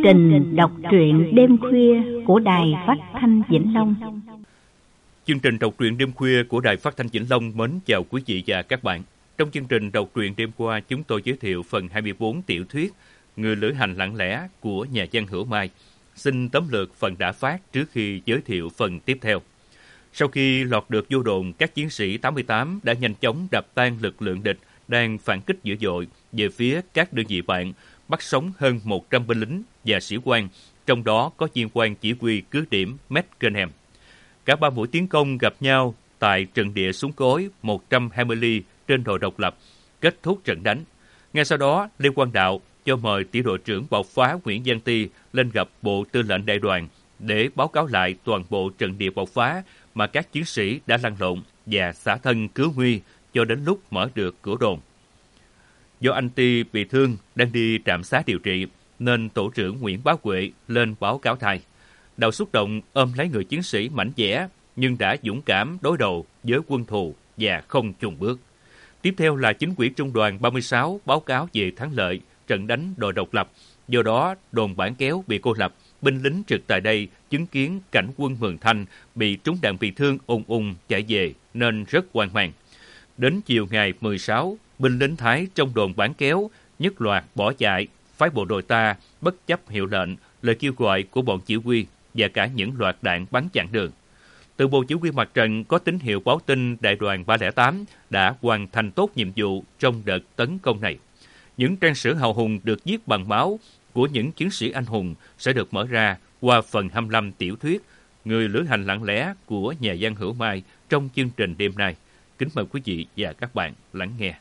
trình đọc truyện đêm khuya của Đài Phát thanh Vĩnh Long. Chương trình đọc truyện đêm khuya của Đài Phát thanh Vĩnh Long mến chào quý vị và các bạn. Trong chương trình đọc truyện đêm qua, chúng tôi giới thiệu phần 24 tiểu thuyết Người lữ hành lặng lẽ của nhà văn Hữu Mai. Xin tóm lược phần đã phát trước khi giới thiệu phần tiếp theo. Sau khi lọt được vô đồn, các chiến sĩ 88 đã nhanh chóng đập tan lực lượng địch đang phản kích dữ dội về phía các đơn vị bạn, bắt sống hơn 100 binh lính và sĩ quan, trong đó có viên quan chỉ huy cứ điểm Mackenham. Cả ba mũi tiến công gặp nhau tại trận địa súng cối 120 ly trên đồi Độc Lập, kết thúc trận đánh. Ngay sau đó, Lê Quang Đạo cho mời tiểu đội trưởng bạo phá Nguyễn Văn Ti lên gặp Bộ Tư lệnh Đại đoàn để báo cáo lại toàn bộ trận địa bạo phá mà các chiến sĩ đã lăn lộn và xả thân cứu nguy cho đến lúc mở được cửa đồn. Do anh Ti bị thương đang đi trạm xá điều trị, nên tổ trưởng Nguyễn Bá Huệ lên báo cáo thay. Đạo xúc động ôm lấy người chiến sĩ mảnh dẻ, nhưng đã dũng cảm đối đầu với quân thù và không chùn bước. Tiếp theo là chính ủy trung đoàn 36 báo cáo về thắng lợi trận đánh đồi Độc Lập. Do đó, đồn Bản Kéo bị cô lập, binh lính trực tại đây chứng kiến cảnh quân Mường Thanh bị trúng đạn bị thương ùng chạy về nên rất hoang mang. Đến chiều ngày 16, binh lính Thái trong đồn Bản Kéo nhất loạt bỏ chạy, phái bộ đội ta bất chấp hiệu lệnh, lời kêu gọi của bọn chỉ huy và cả những loạt đạn bắn chặn đường. Từ Bộ Chỉ huy Mặt trận có tín hiệu báo tin Đại đoàn 308 đã hoàn thành tốt nhiệm vụ trong đợt tấn công này. Những trang sử hào hùng được viết bằng máu của những chiến sĩ anh hùng sẽ được mở ra qua phần 25 tiểu thuyết Người lữ hành lặng lẽ của nhà văn Hữu Mai trong chương trình đêm nay. Kính mời quý vị và các bạn lắng nghe.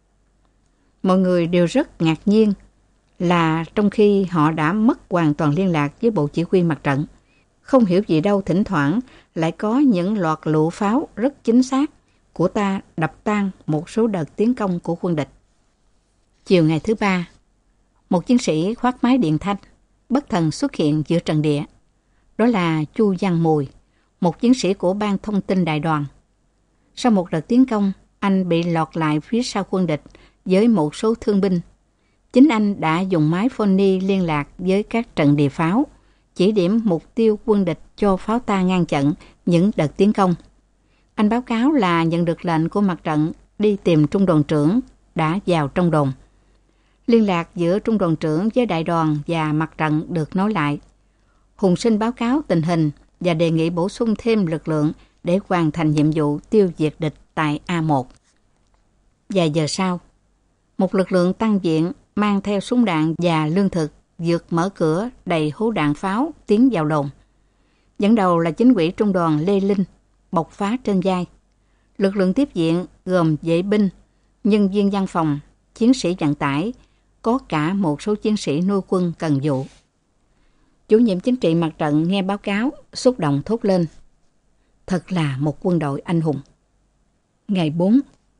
Mọi người đều rất ngạc nhiên là trong khi họ đã mất hoàn toàn liên lạc với Bộ Chỉ huy Mặt trận, không hiểu gì đâu thỉnh thoảng lại có những loạt lựu pháo rất chính xác của ta đập tan một số đợt tiến công của quân địch. Chiều ngày thứ ba, một chiến sĩ khoác máy điện thanh bất thần xuất hiện giữa trận địa. Đó là Chu Văn Mùi, một chiến sĩ của Ban Thông tin Đại đoàn. Sau một đợt tiến công, anh bị lọt lại phía sau quân địch với một số thương binh. Chính anh đã dùng máy phony liên lạc với các trận địa pháo, chỉ điểm mục tiêu quân địch cho pháo ta ngăn chặn những đợt tiến công. Anh báo cáo là nhận được lệnh của mặt trận đi tìm trung đoàn trưởng đã vào trong đồn. Liên lạc giữa trung đoàn trưởng với đại đoàn và mặt trận được nối lại. Hùng Sinh báo cáo tình hình và đề nghị bổ sung thêm lực lượng để hoàn thành nhiệm vụ tiêu diệt địch tại A1. Vài giờ sau, một lực lượng tăng viện mang theo súng đạn và lương thực vượt mở cửa đầy hố đạn pháo tiến vào đồn. Dẫn đầu là chính ủy trung đoàn Lê Linh, bộc phá trên vai. Lực lượng tiếp viện gồm vệ binh, nhân viên văn phòng, chiến sĩ vận tải, có cả một số chiến sĩ nuôi quân cần vụ. Chủ nhiệm chính trị mặt trận nghe báo cáo, xúc động thốt lên: thật là một quân đội anh hùng. Ngày 4,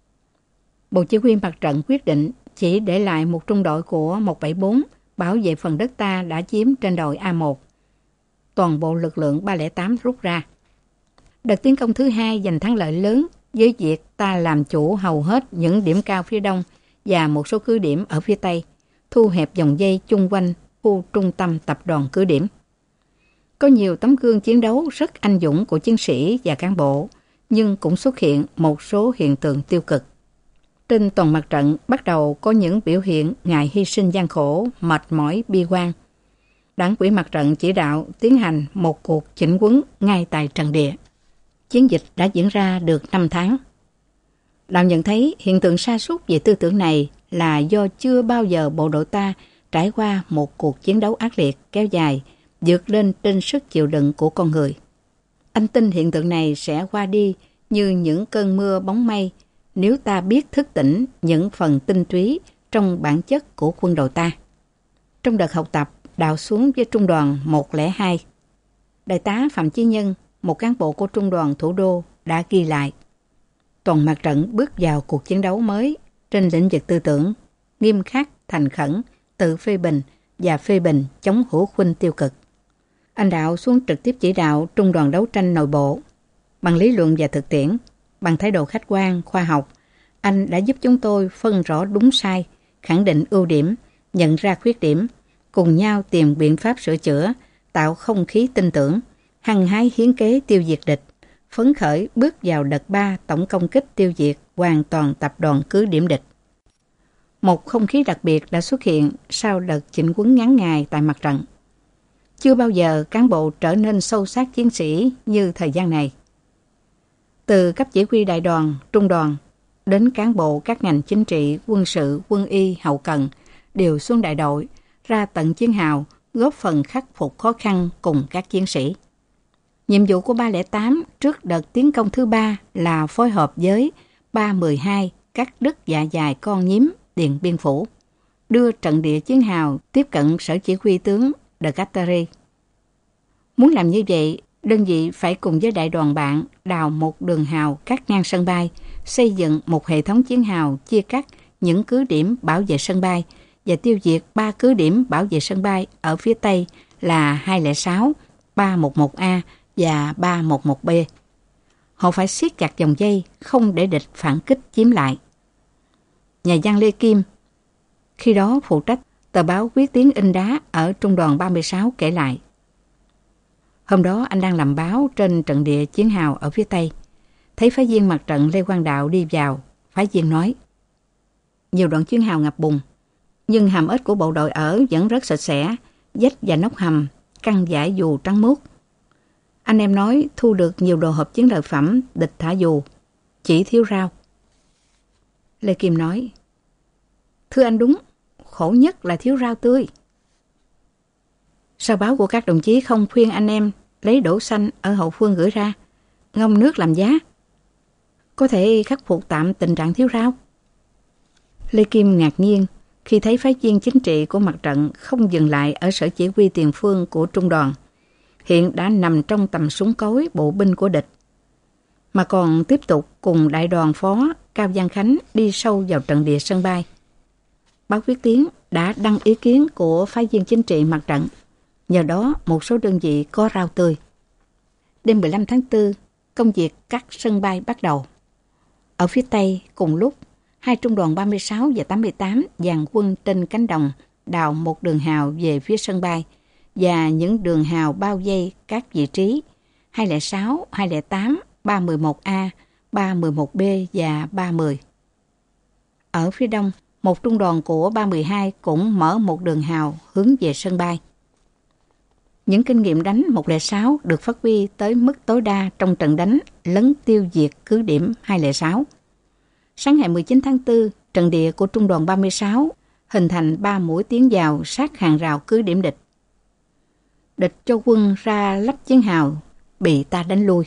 Bộ Chỉ huy Mặt trận quyết định chỉ để lại một trung đội của 174 bảo vệ phần đất ta đã chiếm trên đồi A1. Toàn bộ lực lượng 308 rút ra. Đợt tiến công thứ hai giành thắng lợi lớn với việc ta làm chủ hầu hết những điểm cao phía đông và một số cứ điểm ở phía tây, thu hẹp vòng dây chung quanh khu trung tâm tập đoàn cứ điểm. Có nhiều tấm gương chiến đấu rất anh dũng của chiến sĩ và cán bộ, nhưng cũng xuất hiện một số hiện tượng tiêu cực. Trên toàn mặt trận bắt đầu có những biểu hiện ngại hy sinh gian khổ, mệt mỏi, bi quan. Đảng ủy mặt trận chỉ đạo tiến hành một cuộc chỉnh huấn ngay tại trận địa. Chiến dịch đã diễn ra được 5 tháng. Đạo nhận thấy hiện tượng sa sút về tư tưởng này là do chưa bao giờ bộ đội ta trải qua một cuộc chiến đấu ác liệt kéo dài, vượt lên trên sức chịu đựng của con người. Anh tin hiện tượng này sẽ qua đi như những cơn mưa bóng mây nếu ta biết thức tỉnh những phần tinh túy trong bản chất của quân đội ta. Trong đợt học tập, Đạo xuống với trung đoàn 102. Đại tá Phạm Chí Nhân, một cán bộ của trung đoàn thủ đô, đã ghi lại: toàn mặt trận bước vào cuộc chiến đấu mới trên lĩnh vực tư tưởng, nghiêm khắc, thành khẩn, tự phê bình và phê bình chống hữu khuynh tiêu cực. Anh Đạo xuống trực tiếp chỉ đạo trung đoàn đấu tranh nội bộ. Bằng lý luận và thực tiễn, bằng thái độ khách quan, khoa học, anh đã giúp chúng tôi phân rõ đúng sai, khẳng định ưu điểm, nhận ra khuyết điểm, cùng nhau tìm biện pháp sửa chữa, tạo không khí tin tưởng, hăng hái hiến kế tiêu diệt địch, phấn khởi bước vào đợt 3 tổng công kích tiêu diệt hoàn toàn tập đoàn cứ điểm địch. Một không khí đặc biệt đã xuất hiện sau đợt chỉnh huấn ngắn ngày tại mặt trận. Chưa bao giờ cán bộ trở nên sâu sát chiến sĩ như thời gian này. Từ cấp chỉ huy đại đoàn, trung đoàn, đến cán bộ các ngành chính trị, quân sự, quân y, hậu cần đều xuống đại đội, ra tận chiến hào, góp phần khắc phục khó khăn cùng các chiến sĩ. Nhiệm vụ của 308 trước đợt tiến công thứ 3 là phối hợp với 312 cắt đứt dạ dày Con Nhím, Điện Biên Phủ, đưa trận địa chiến hào tiếp cận sở chỉ huy tướng De Gasperi. Muốn làm như vậy, đơn vị phải cùng với đại đoàn bạn đào một đường hào cắt ngang sân bay, xây dựng một hệ thống chiến hào chia cắt những cứ điểm bảo vệ sân bay và tiêu diệt 3 cứ điểm bảo vệ sân bay ở phía Tây là 206, 311A và 311B. Họ phải siết chặt dòng dây, không để địch phản kích chiếm lại. Nhà văn Lê Kim, khi đó phụ trách tờ báo Quyết Tiến in đá ở Trung đoàn 36 kể lại. Hôm đó anh đang làm báo trên trận địa chiến hào ở phía Tây. Thấy phái viên mặt trận Lê Quang Đạo đi vào, phái viên nói: nhiều đoạn chiến hào ngập bùn, nhưng hầm ếch của bộ đội ở vẫn rất sạch sẽ, vách và nóc hầm căng vải dù trắng muốt. Anh em nói thu được nhiều đồ hộp chiến lợi phẩm, địch thả dù, chỉ thiếu rau. Lê Kim nói: thưa anh đúng, khổ nhất là thiếu rau tươi. Sao báo của các đồng chí không khuyên anh em lấy đỗ xanh ở hậu phương gửi ra, ngâm nước làm giá, có thể khắc phục tạm tình trạng thiếu rau? Lê Kim ngạc nhiên khi thấy phái viên chính trị của mặt trận không dừng lại ở sở chỉ huy tiền phương của trung đoàn, hiện đã nằm trong tầm súng cối bộ binh của địch, mà còn tiếp tục cùng đại đoàn phó Cao Văn Khánh đi sâu vào trận địa sân bay. Báo Quyết Tiến đã đăng ý kiến của phái viên chính trị mặt trận, nhờ đó một số đơn vị có rau tươi. Đêm 15 tháng 4, công việc cắt sân bay bắt đầu. Ở phía Tây cùng lúc, hai trung đoàn 36 và 88 dàn quân trên cánh đồng đào một đường hào về phía sân bay và những đường hào bao vây các vị trí 206, 208, 311A, 311B và 310. Ở phía đông, một trung đoàn của 312 cũng mở một đường hào hướng về sân bay. Những kinh nghiệm đánh 106 được phát huy tới mức tối đa trong trận đánh lấn tiêu diệt cứ điểm 206. Sáng ngày 19 tháng 4, trận địa của trung đoàn 36 hình thành 3 mũi tiến vào sát hàng rào cứ điểm địch. Địch cho quân ra lắp chiến hào, bị ta đánh lui.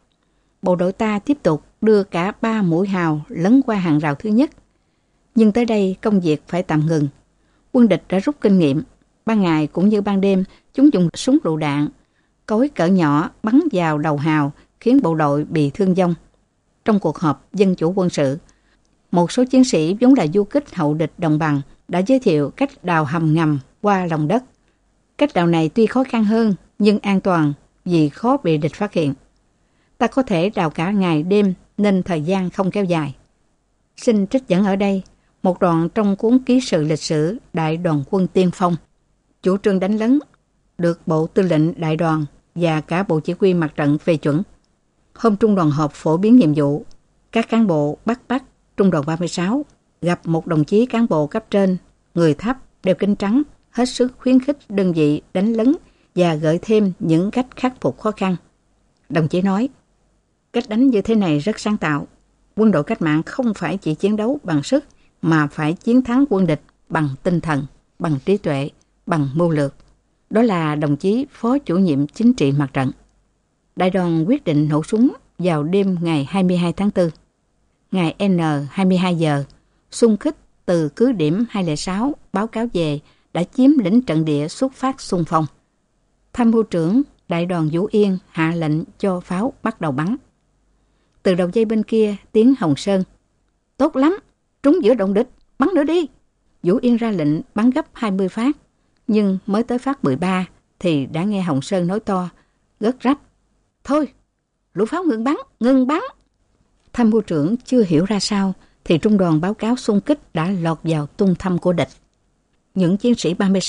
Bộ đội ta tiếp tục đưa cả 3 mũi hào lấn qua hàng rào thứ nhất. Nhưng tới đây công việc phải tạm ngừng. Quân địch đã rút kinh nghiệm. Ban ngày cũng như ban đêm, chúng dùng súng lựu đạn, cối cỡ nhỏ bắn vào đầu hào, khiến bộ đội bị thương vong. Trong cuộc họp dân chủ quân sự, một số chiến sĩ vốn là du kích hậu địch đồng bằng đã giới thiệu cách đào hầm ngầm qua lòng đất. Cách đào này tuy khó khăn hơn nhưng an toàn vì khó bị địch phát hiện. Ta có thể đào cả ngày đêm nên thời gian không kéo dài. Xin trích dẫn ở đây một đoạn trong cuốn ký sự lịch sử Đại đoàn quân tiên phong. Chủ trương đánh lấn được Bộ Tư lệnh Đại đoàn và cả Bộ Chỉ huy Mặt trận phê chuẩn. Hôm trung đoàn họp phổ biến nhiệm vụ, các cán bộ Bắc Trung đoàn 36 gặp một đồng chí cán bộ cấp trên, người thấp, đeo kính trắng, hết sức khuyến khích đơn vị đánh lấn và gợi thêm những cách khắc phục khó khăn. Đồng chí nói, cách đánh như thế này rất sáng tạo. Quân đội cách mạng không phải chỉ chiến đấu bằng sức, mà phải chiến thắng quân địch bằng tinh thần, bằng trí tuệ, bằng mưu lược. Đó là đồng chí Phó Chủ nhiệm Chính trị Mặt trận. Đại đoàn quyết định nổ súng vào đêm ngày 22 tháng 4. Ngày N 22 giờ, xung kích từ cứ điểm 206 báo cáo về đã chiếm lĩnh trận địa xuất phát xung phong. Tham mưu trưởng Đại đoàn Vũ Yên hạ lệnh cho pháo bắt đầu bắn. Từ đầu dây bên kia tiếng Hồng Sơn, tốt lắm, trúng giữa động địch, bắn nữa đi. Vũ Yên ra lệnh bắn gấp 20 phát, nhưng mới tới phát 13 thì đã nghe Hồng Sơn nói to, gất rắp, thôi, lũ pháo ngừng bắn. Tham mưu trưởng chưa hiểu ra sao thì trung đoàn báo cáo xung kích đã lọt vào tung thăm của địch. Những chiến sĩ 36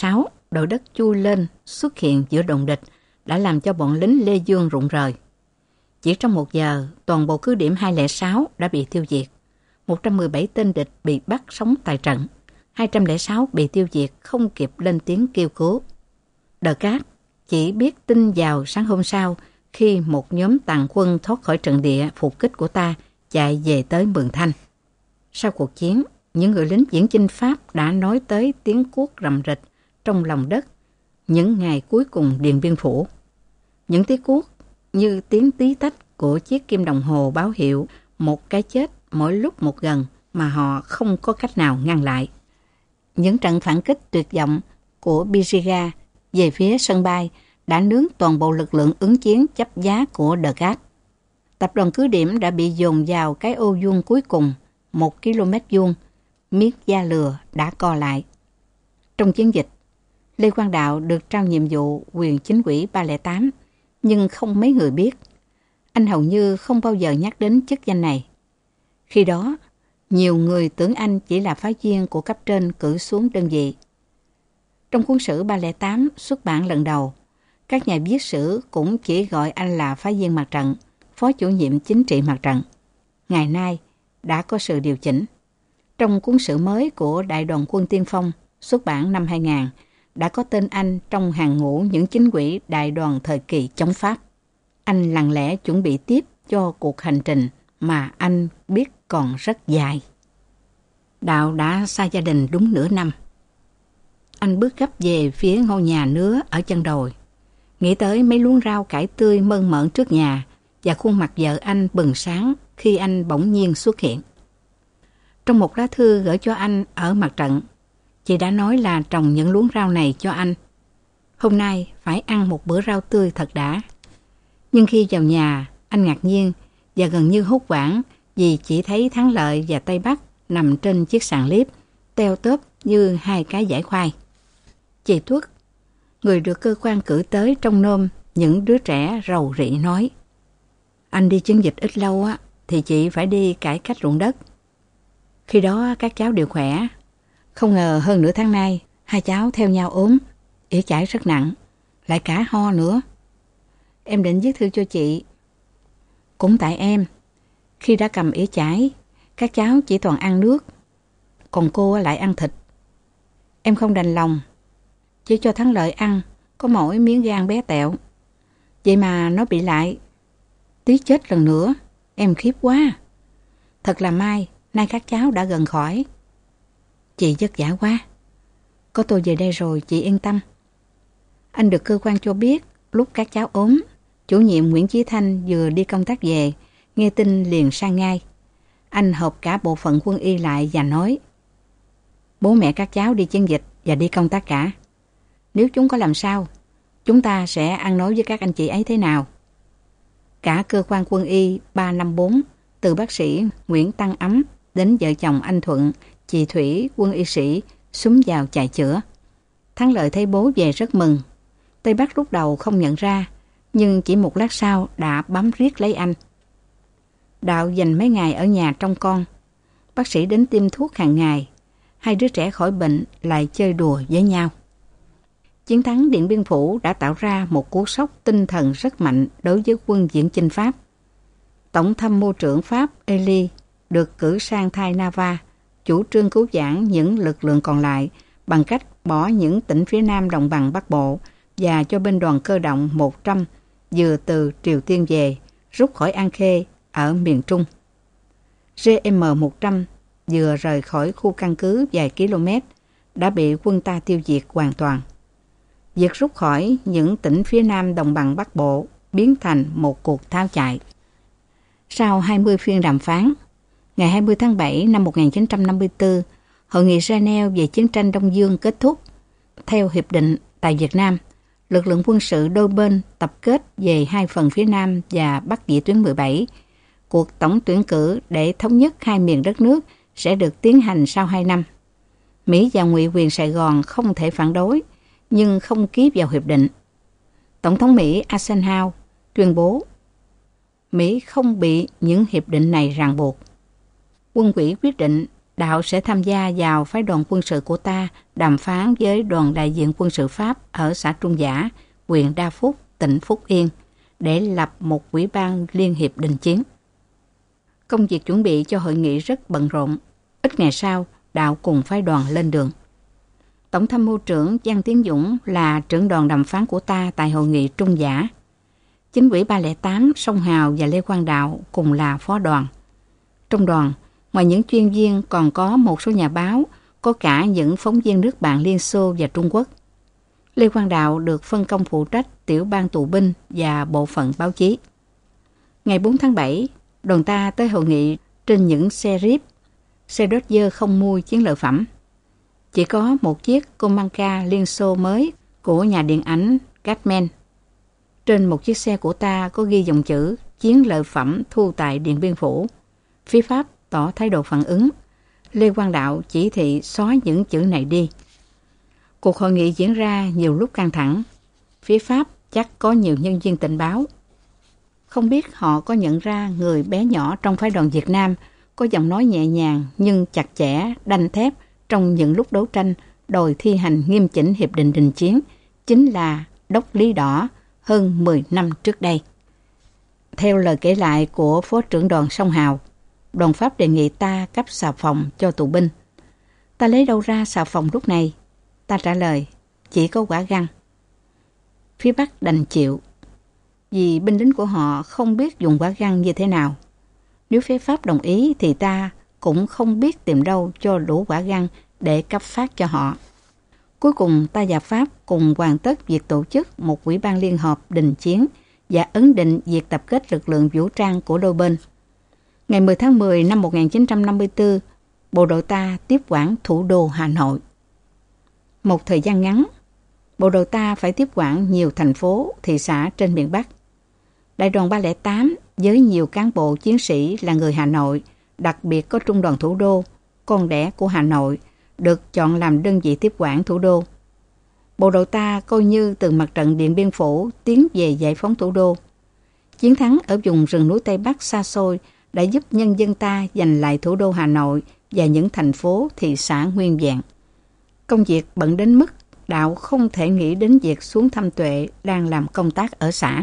đội đất chui lên xuất hiện giữa đồn địch đã làm cho bọn lính Lê Dương rụng rời. Chỉ trong 1 giờ, toàn bộ cứ điểm 206 đã bị tiêu diệt. 117 tên địch bị bắt sống tại trận. 206 bị tiêu diệt không kịp lên tiếng kêu cứu. Đờ Cát chỉ biết tin vào sáng hôm sau khi một nhóm tàn quân thoát khỏi trận địa phục kích của ta chạy về tới Mường Thanh. Sau cuộc chiến, những người lính viễn chinh Pháp đã nói tới tiếng cuốc rầm rịch trong lòng đất những ngày cuối cùng Điện Biên Phủ. Những tiếng cuốc như tiếng tí tách của chiếc kim đồng hồ báo hiệu một cái chết mỗi lúc một gần mà họ không có cách nào ngăn lại. Những trận phản kích tuyệt vọng của Biriga về phía sân bay đã nướng toàn bộ lực lượng ứng chiến chấp giá của Đờ Cát. Tập đoàn cứ điểm đã bị dồn vào cái ô vuông cuối cùng, 1 km vuông, miết da lừa đã co lại. Trong chiến dịch, Lê Quang Đạo được trao nhiệm vụ quyền chính ủy 308, nhưng không mấy người biết. Anh hầu như không bao giờ nhắc đến chức danh này. Khi đó, nhiều người tưởng anh chỉ là phái viên của cấp trên cử xuống đơn vị. Trong cuốn sử 308 xuất bản lần đầu, các nhà viết sử cũng chỉ gọi anh là phái viên mặt trận, phó chủ nhiệm chính trị mặt trận. Ngày nay đã có sự điều chỉnh. Trong cuốn sử mới của Đại đoàn quân tiên phong xuất bản năm 2000 đã có tên anh trong hàng ngũ những chính ủy đại đoàn thời kỳ chống Pháp. Anh lặng lẽ chuẩn bị tiếp cho cuộc hành trình mà anh biết còn rất dài. Đạo đã xa gia đình đúng nửa năm. Anh bước gấp về phía ngôi nhà nứa ở chân đồi, nghĩ tới mấy luống rau cải tươi mơn mởn trước nhà và khuôn mặt vợ anh bừng sáng khi anh bỗng nhiên xuất hiện. Trong một lá thư gửi cho anh ở mặt trận, chị đã nói là trồng những luống rau này cho anh. Hôm nay phải ăn một bữa rau tươi thật đã. Nhưng khi vào nhà, anh ngạc nhiên và gần như hốt hoảng vì chỉ thấy Thắng Lợi và Tây Bắc nằm trên chiếc sàn liếp, teo tóp như hai cái dải khoai. Chị Tuất, người được cơ quan cử tới trông nom những đứa trẻ rầu rĩ nói: anh đi chiến dịch ít lâu á, thì chị phải đi cải cách ruộng đất. Khi đó các cháu đều khỏe. Không ngờ hơn nửa tháng nay, hai cháu theo nhau ốm, ỉa chải rất nặng, lại cả ho nữa. Em định viết thư cho chị. Cũng tại em, khi đã cầm ỉa chải, các cháu chỉ toàn ăn nước, còn cô lại ăn thịt. Em không đành lòng, chỉ cho Thắng Lợi ăn có mỗi miếng gan bé tẹo. Vậy mà nó bị lại. Tí chết lần nữa, em khiếp quá. Thật là may, nay các cháu đã gần khỏi. Chị vất vả quá. Có tôi về đây rồi, chị yên tâm. Anh được cơ quan cho biết, lúc các cháu ốm, chủ nhiệm Nguyễn Chí Thanh vừa đi công tác về, nghe tin liền sang ngay. Anh họp cả bộ phận quân y lại và nói: bố mẹ các cháu đi chiến dịch và đi công tác cả. Nếu chúng có làm sao, chúng ta sẽ ăn nói với các anh chị ấy thế nào? Cả cơ quan quân y 354, từ bác sĩ Nguyễn Tăng Ấm đến vợ chồng anh Thuận, chị Thủy, quân y sĩ, xúm vào chạy chữa. Thắng Lợi thấy bố về rất mừng. Tây Bắc lúc đầu không nhận ra, nhưng chỉ một lát sau đã bám riết lấy anh. Đạo dành mấy ngày ở nhà trông con. Bác sĩ đến tiêm thuốc hàng ngày. Hai đứa trẻ khỏi bệnh lại chơi đùa với nhau. Chiến thắng Điện Biên Phủ đã tạo ra một cú sốc tinh thần rất mạnh đối với quân viễn chinh Pháp. Tổng tham mưu trưởng Pháp Elie được cử sang thay Nava, chủ trương cứu vãn những lực lượng còn lại bằng cách bỏ những tỉnh phía nam đồng bằng Bắc Bộ và cho binh đoàn cơ động 100 vừa từ Triều Tiên về, rút khỏi An Khê ở miền Trung. GM-100 vừa rời khỏi khu căn cứ vài km đã bị quân ta tiêu diệt hoàn toàn. Việc rút khỏi những tỉnh phía nam đồng bằng Bắc Bộ biến thành một cuộc tháo chạy. Sau 20 phiên đàm phán, ngày 20 tháng 7 năm 1954, Hội nghị Geneva về chiến tranh Đông Dương kết thúc. Theo hiệp định tại Việt Nam, lực lượng quân sự đôi bên tập kết về hai phần phía Nam và Bắc Vĩ tuyến 17. Cuộc tổng tuyển cử để thống nhất hai miền đất nước sẽ được tiến hành sau 2 năm. Mỹ và Ngụy quyền Sài Gòn không thể phản đối, nhưng không ký vào hiệp định. Tổng thống Mỹ Eisenhower tuyên bố Mỹ không bị những hiệp định này ràng buộc. Quân ủy quyết định Đạo sẽ tham gia vào phái đoàn quân sự của ta đàm phán với đoàn đại diện quân sự Pháp ở xã Trung Giả, huyện Đa Phúc, tỉnh Phúc Yên, để lập một ủy ban liên hiệp đình chiến. Công việc chuẩn bị cho hội nghị rất bận rộn. Ít ngày sau, Đạo cùng phái đoàn lên đường. Tổng tham mưu trưởng Giang Tiến Dũng là trưởng đoàn đàm phán của ta tại hội nghị Trung Giả. Chính ủy 308, Song Hào và Lê Quang Đạo cùng là phó đoàn. Trong đoàn, ngoài những chuyên viên còn có một số nhà báo, có cả những phóng viên nước bạn Liên Xô và Trung Quốc. Lê Quang Đạo được phân công phụ trách tiểu ban tù binh và bộ phận báo chí. Ngày 4 tháng 7, đoàn ta tới hội nghị trên những xe Jeep, xe đốt dơ không mui chiến lợi phẩm. Chỉ có một chiếc Comanca Liên Xô mới của nhà điện ảnh Gatman. Trên một chiếc xe của ta có ghi dòng chữ chiến lợi phẩm thu tại Điện Biên Phủ. Phía Pháp tỏ thái độ phản ứng. Lê Quang Đạo chỉ thị xóa những chữ này đi. Cuộc hội nghị diễn ra nhiều lúc căng thẳng. Phía Pháp chắc có nhiều nhân viên tình báo. Không biết họ có nhận ra người bé nhỏ trong phái đoàn Việt Nam có giọng nói nhẹ nhàng nhưng chặt chẽ, đanh thép trong những lúc đấu tranh đòi thi hành nghiêm chỉnh hiệp định đình chiến, chính là Đốc Lý Đỏ hơn 10 năm trước đây. Theo lời kể lại của Phó trưởng đoàn Song Hào, đoàn Pháp đề nghị ta cấp xà phòng cho tù binh. Ta lấy đâu ra xà phòng lúc này? Ta trả lời, chỉ có quả găng. Phía Bắc đành chịu, vì binh lính của họ không biết dùng quả găng như thế nào. Nếu phía Pháp đồng ý thì ta cũng không biết tìm đâu cho đủ quả găng để cấp phát cho họ. Cuối cùng ta và Pháp cùng hoàn tất việc tổ chức một ủy ban liên hợp đình chiến và ấn định việc tập kết lực lượng vũ trang của đôi bên. Ngày 10 tháng 10 năm 1954, bộ đội ta tiếp quản thủ đô Hà Nội. Một thời gian ngắn, bộ đội ta phải tiếp quản nhiều thành phố, thị xã trên miền Bắc. Đại đoàn 308 với nhiều cán bộ chiến sĩ là người Hà Nội, đặc biệt có trung đoàn thủ đô, con đẻ của Hà Nội, được chọn làm đơn vị tiếp quản thủ đô. Bộ đội ta coi như từ mặt trận Điện Biên Phủ tiến về giải phóng thủ đô. Chiến thắng ở vùng rừng núi Tây Bắc xa xôi đã giúp nhân dân ta giành lại thủ đô Hà Nội và những thành phố, thị xã nguyên vẹn. Công việc bận đến mức Đạo không thể nghĩ đến việc xuống thăm Tuệ đang làm công tác ở xã.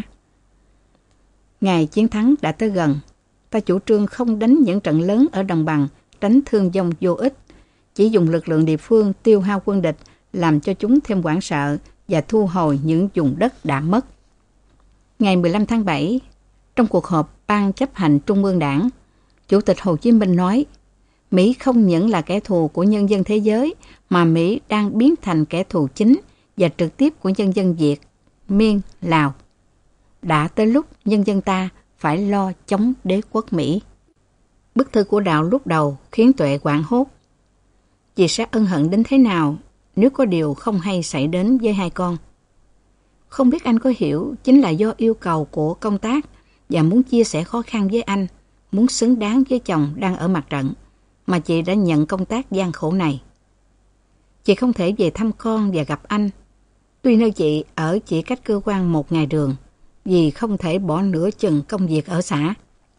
Ngày chiến thắng đã tới gần, ta chủ trương không đánh những trận lớn ở đồng bằng, tránh thương vong vô ích, chỉ dùng lực lượng địa phương tiêu hao quân địch, làm cho chúng thêm hoảng sợ và thu hồi những vùng đất đã mất. Ngày 15 tháng 7, trong cuộc họp Ban chấp hành Trung ương Đảng, Chủ tịch Hồ Chí Minh nói, Mỹ không những là kẻ thù của nhân dân thế giới, mà Mỹ đang biến thành kẻ thù chính và trực tiếp của nhân dân Việt, Miên, Lào. Đã tới lúc nhân dân ta phải lo chống đế quốc Mỹ. Bức thư của Đạo lúc đầu khiến Tuệ hoảng hốt. Chị sẽ ân hận đến thế nào nếu có điều không hay xảy đến với hai con? Không biết anh có hiểu, chính là do yêu cầu của công tác và muốn chia sẻ khó khăn với anh, muốn xứng đáng với chồng đang ở mặt trận, mà chị đã nhận công tác gian khổ này. Chị không thể về thăm con và gặp anh. Tuy nơi chị ở chỉ cách cơ quan 1 ngày đường, vì không thể bỏ nửa chừng công việc ở xã.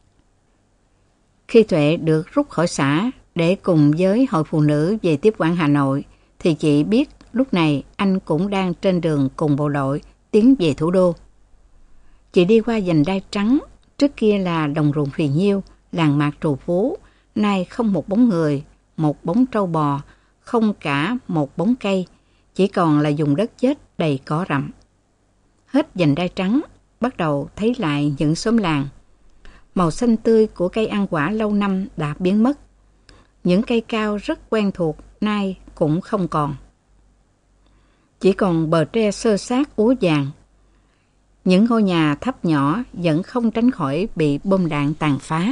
Khi Tuệ được rút khỏi xã để cùng với Hội Phụ Nữ về tiếp quản Hà Nội, thì chị biết lúc này anh cũng đang trên đường cùng bộ đội tiến về thủ đô. Chị đi qua vành đai trắng, trước kia là đồng ruộng phì nhiêu, làng mạc trù phú, nay không một bóng người, một bóng trâu bò, không cả một bóng cây, chỉ còn là vùng đất chết đầy cỏ rậm. Hết vành đai trắng, bắt đầu thấy lại những xóm làng. Màu xanh tươi của cây ăn quả lâu năm đã biến mất. Những cây cao rất quen thuộc nay cũng không còn. Chỉ còn bờ tre xơ xác úa vàng. Những ngôi nhà thấp nhỏ vẫn không tránh khỏi bị bom đạn tàn phá.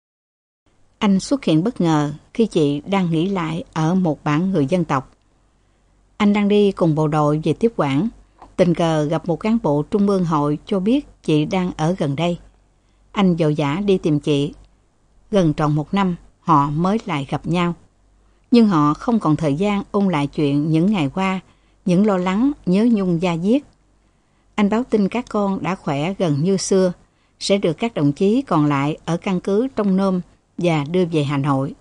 Anh xuất hiện bất ngờ khi chị đang nghỉ lại ở một bản người dân tộc. Anh đang đi cùng bộ đội về tiếp quản, tình cờ gặp một cán bộ Trung ương hội cho biết chị đang ở gần đây. Anh vội vã đi tìm chị. Gần tròn 1 năm, họ mới lại gặp nhau. Nhưng họ không còn thời gian ôn lại chuyện những ngày qua, những lo lắng, nhớ nhung da diết. Anh báo tin các con đã khỏe gần như xưa, sẽ được các đồng chí còn lại ở căn cứ Trong Nôm và đưa về Hà Nội.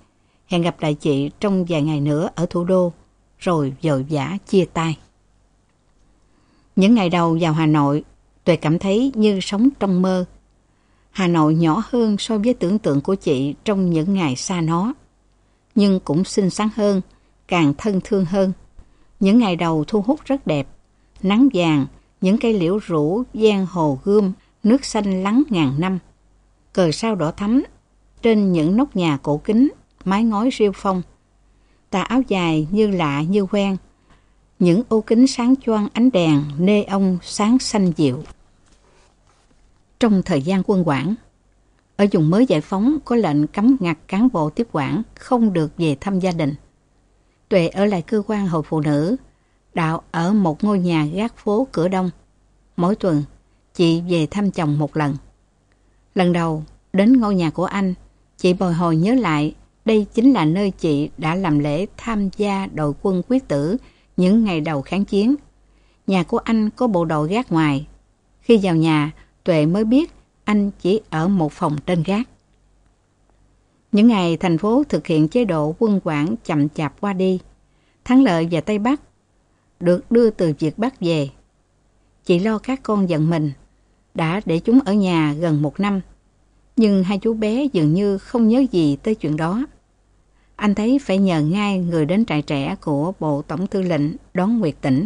hẹn gặp lại chị trong vài ngày nữa ở thủ đô, rồi vội vã chia tay. Những ngày đầu vào Hà Nội, Tuệ cảm thấy như sống trong mơ. Hà Nội nhỏ hơn so với tưởng tượng của chị trong những ngày xa nó, nhưng cũng xinh xắn hơn, càng thân thương hơn. Những ngày đầu thu hút rất đẹp, nắng vàng, những cây liễu rủ ven hồ Gươm, nước xanh lắng ngàn năm. Cờ sao đỏ thắm trên những nóc nhà cổ kính, mái ngói rêu phong. Tà áo dài như lạ như quen, những ô kính sáng choang ánh đèn neon sáng xanh dịu. Trong thời gian quân quản, ở vùng mới giải phóng có lệnh cấm ngặt cán bộ tiếp quản không được về thăm gia đình. Tuệ ở lại cơ quan hội phụ nữ, Đạo ở một ngôi nhà gác phố Cửa Đông. Mỗi tuần, chị về thăm chồng một lần. Lần đầu đến ngôi nhà của anh, chị bồi hồi nhớ lại đây chính là nơi chị đã làm lễ tham gia đội quân quyết tử những ngày đầu kháng chiến. Nhà của anh có bộ đội gác ngoài. Khi vào nhà, Tuệ mới biết anh chỉ ở một phòng trên gác. Những ngày thành phố thực hiện chế độ quân quản chậm chạp qua đi, Thắng Lợi và Tây Bắc được đưa từ Việt Bắc về. Chị lo các con giận mình, đã để chúng ở nhà gần 1 năm. Nhưng hai chú bé dường như không nhớ gì tới chuyện đó. Anh thấy phải nhờ ngay người đến trại trẻ của Bộ Tổng Tư lệnh đón Nguyệt Tĩnh.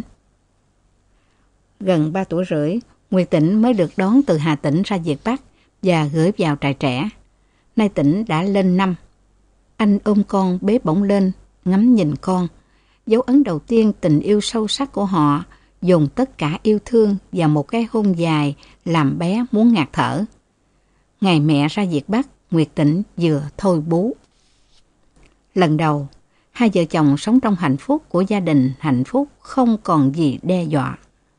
Gần 3 tuổi rưỡi, Nguyệt Tĩnh mới được đón từ Hà Tĩnh ra Việt Bắc và gửi vào trại trẻ. Nay Tĩnh đã lên 5. Anh ôm con bế bổng lên, ngắm nhìn con. Dấu ấn đầu tiên tình yêu sâu sắc của họ dồn tất cả yêu thương vào một cái hôn dài làm bé muốn ngạt thở. Ngày mẹ ra Việt Bắc, Nguyệt Tĩnh vừa thôi bú. Lần đầu, hai vợ chồng sống trong hạnh phúc của gia đình hạnh phúc không còn gì đe dọa.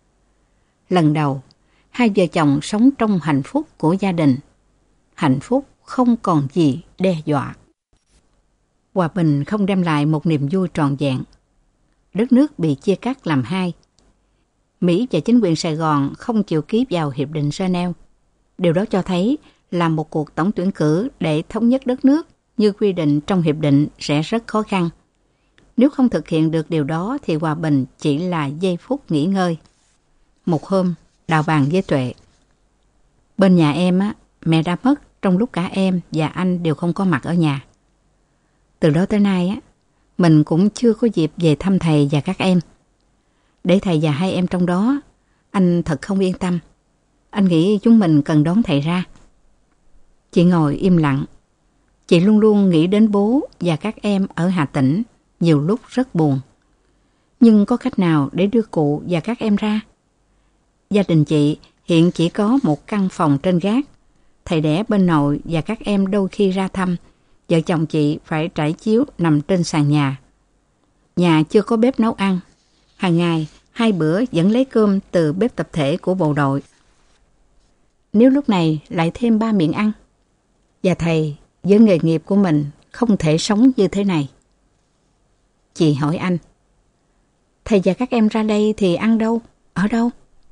Lần đầu, hai vợ chồng sống trong hạnh phúc của gia đình hạnh phúc không còn gì đe dọa. Hòa bình không đem lại một niềm vui trọn vẹn. Đất nước bị chia cắt làm hai. Mỹ và chính quyền Sài Gòn không chịu ký vào Hiệp định Geneva. Điều đó cho thấy là một cuộc tổng tuyển cử để thống nhất đất nước như quy định trong hiệp định sẽ rất khó khăn. Nếu không thực hiện được điều đó thì hòa bình chỉ là giây phút nghỉ ngơi. Một hôm, Đào bàn với Tuệ. Bên nhà em, mẹ đã mất trong lúc cả em và anh đều không có mặt ở nhà. Từ đó tới nay, mình cũng chưa có dịp về thăm thầy và các em. Để thầy và hai em trong đó, anh thật không yên tâm. Anh nghĩ chúng mình cần đón thầy ra. Chị ngồi im lặng. Chị luôn luôn nghĩ đến bố và các em ở Hà Tĩnh, nhiều lúc rất buồn. Nhưng có cách nào để đưa cụ và các em ra? Gia đình chị hiện chỉ có một căn phòng trên gác. Thầy đẻ bên nội và các em đôi khi ra thăm, vợ chồng chị phải trải chiếu nằm trên sàn nhà. Nhà chưa có bếp nấu ăn. Hàng ngày, 2 bữa vẫn lấy cơm từ bếp tập thể của bộ đội. Nếu lúc này lại thêm 3 miệng ăn, và thầy với nghề nghiệp của mình không thể sống như thế này. Chị hỏi anh, thầy và các em ra đây thì ăn đâu, ở đâu?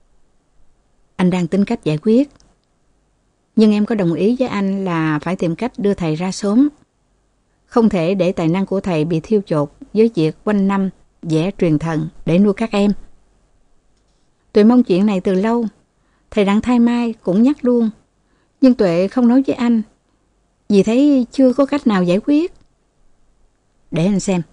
Anh đang tính cách giải quyết. Nhưng em có đồng ý với anh là phải tìm cách đưa thầy ra sớm. Không thể để tài năng của thầy bị thiêu chột với việc quanh năm vẽ truyền thần để nuôi các em. Tuệ mong chuyện này từ lâu. Thầy Đặng Thái Mai cũng nhắc luôn. Nhưng Tuệ không nói với anh vì thấy chưa có cách nào giải quyết. Để anh xem.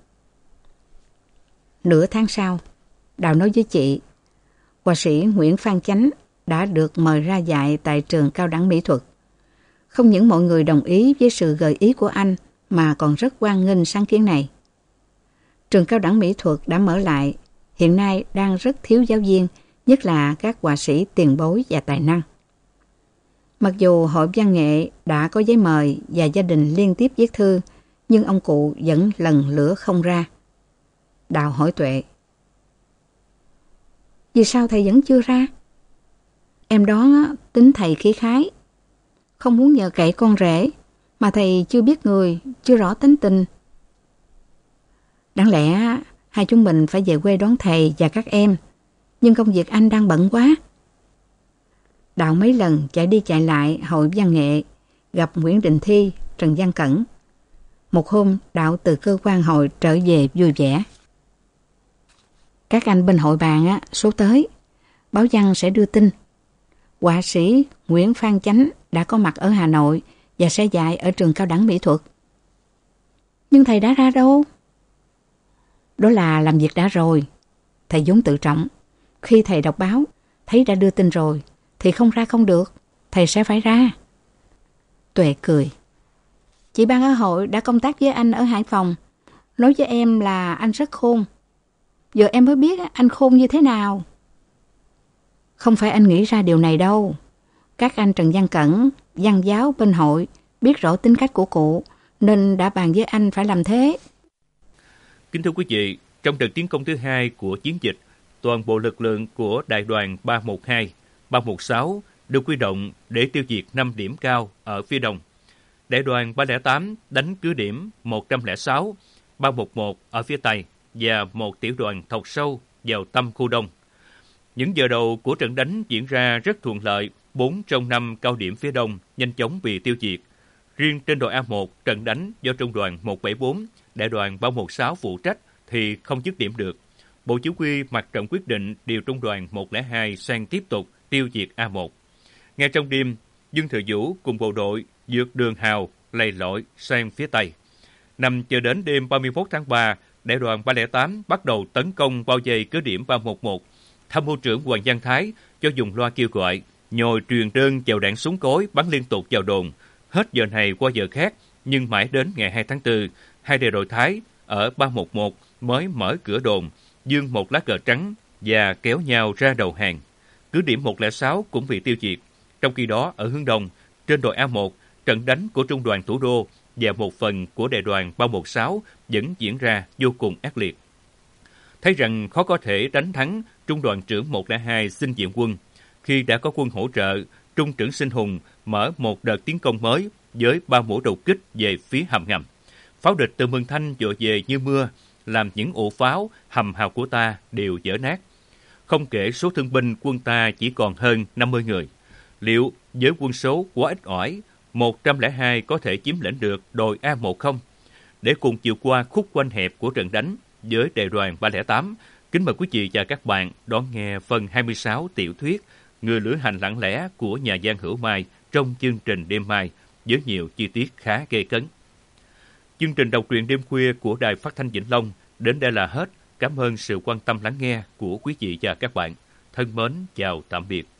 Nửa tháng sau, Đào nói với chị, họa sĩ Nguyễn Phan Chánh đã được mời ra dạy tại trường cao đẳng mỹ thuật. Không những mọi người đồng ý với sự gợi ý của anh mà còn rất hoan nghênh sáng kiến này. Trường cao đẳng mỹ thuật đã mở lại, hiện nay đang rất thiếu giáo viên, nhất là các họa sĩ tiền bối và tài năng. Mặc dù hội văn nghệ đã có giấy mời và gia đình liên tiếp viết thư, nhưng ông cụ vẫn lần lữa không ra. Đào hỏi Tuệ, vì sao thầy vẫn chưa ra? Em đoán tính thầy khí khái, không muốn nhờ cậy con rể, mà thầy chưa biết người, chưa rõ tính tình. Đáng lẽ hai chúng mình phải về quê đón thầy và các em, nhưng công việc anh đang bận quá. Đào mấy lần chạy đi chạy lại hội văn nghệ, gặp Nguyễn Đình Thi, Trần Văn Cẩn. Một hôm, Đạo từ cơ quan hội trở về vui vẻ. Các anh bên hội bàn số tới, báo văn sẽ đưa tin. Họa sĩ Nguyễn Phan Chánh đã có mặt ở Hà Nội và sẽ dạy ở trường cao đẳng mỹ thuật. Nhưng thầy đã ra đâu? Đó là làm việc đã rồi. Thầy vốn tự trọng. Khi thầy đọc báo, thấy đã đưa tin rồi, thì không ra không được. Thầy sẽ phải ra. Tuệ cười. Chị Ban ở hội đã công tác với anh ở Hải Phòng. Nói với em là anh rất khôn. Giờ em mới biết anh khôn như thế nào. Không phải anh nghĩ ra điều này đâu. Các anh Trần Văn Cẩn, văn giáo bên hội biết rõ tính cách của cụ, nên đã bàn với anh phải làm thế. Kính thưa quý vị, trong đợt tiến công thứ hai của chiến dịch, toàn bộ lực lượng của đại đoàn 312, 316 được huy động để tiêu diệt 5 điểm cao ở phía đông. Đại đoàn 308 đánh cứ điểm 106, 311 ở phía tây và một tiểu đoàn thọc sâu vào tâm khu đông. Những giờ đầu của trận đánh diễn ra rất thuận lợi, 4 trong 5 cao điểm phía đông nhanh chóng bị tiêu diệt. Riêng trên đội A1, trận đánh do trung đoàn 174, đại đoàn 316 phụ trách thì không dứt điểm được. Bộ chỉ huy mặt trận quyết định điều trung đoàn 102 sang tiếp tục tiêu diệt A1. Ngay trong đêm, Dương Thừa Vũ cùng bộ đội vượt đường Hào, lầy lội sang phía Tây. Nằm chờ đến đêm 31 tháng 3, đại đoàn 308 bắt đầu tấn công bao vây cứ điểm 311. Tham mưu trưởng Hoàng Văn Thái cho dùng loa kêu gọi, nhồi truyền đơn chèo đạn súng cối bắn liên tục vào đồn. Hết giờ này qua giờ khác, nhưng mãi đến ngày 2 tháng 4, hai đại đội Thái ở 311 mới mở cửa đồn, giương một lá cờ trắng và kéo nhau ra đầu hàng. Cứ điểm 106 cũng bị tiêu diệt. Trong khi đó, ở hướng đông, trên đội A1, trận đánh của trung đoàn Thủ đô và một phần của đại đoàn 316 vẫn diễn ra vô cùng ác liệt. Thấy rằng khó có thể đánh thắng, trung đoàn trưởng 102 xin viện quân. Khi đã có quân hỗ trợ, trung trưởng Sinh Hùng mở một đợt tiến công mới với 3 mũi đột kích về phía hầm ngầm. Pháo địch từ Mường Thanh dội về như mưa, làm những ổ pháo hầm hào của ta đều vỡ nát. Không kể số thương binh, quân ta chỉ còn hơn 50 người. Liệu với quân số quá ít ỏi, 102 có thể chiếm lĩnh được đồi A1 không? Để cùng chiều qua khúc quanh hẹp của trận đánh với đại đoàn 308, kính mời quý vị và các bạn đón nghe phần 26 tiểu thuyết Người lữ hành lặng lẽ của nhà văn Hữu Mai trong chương trình đêm mai với nhiều chi tiết khá gây cấn. Chương trình đọc truyện đêm khuya của Đài Phát thanh Vĩnh Long đến đây là hết. Cảm ơn sự quan tâm lắng nghe của quý vị và các bạn. Thân mến, chào tạm biệt.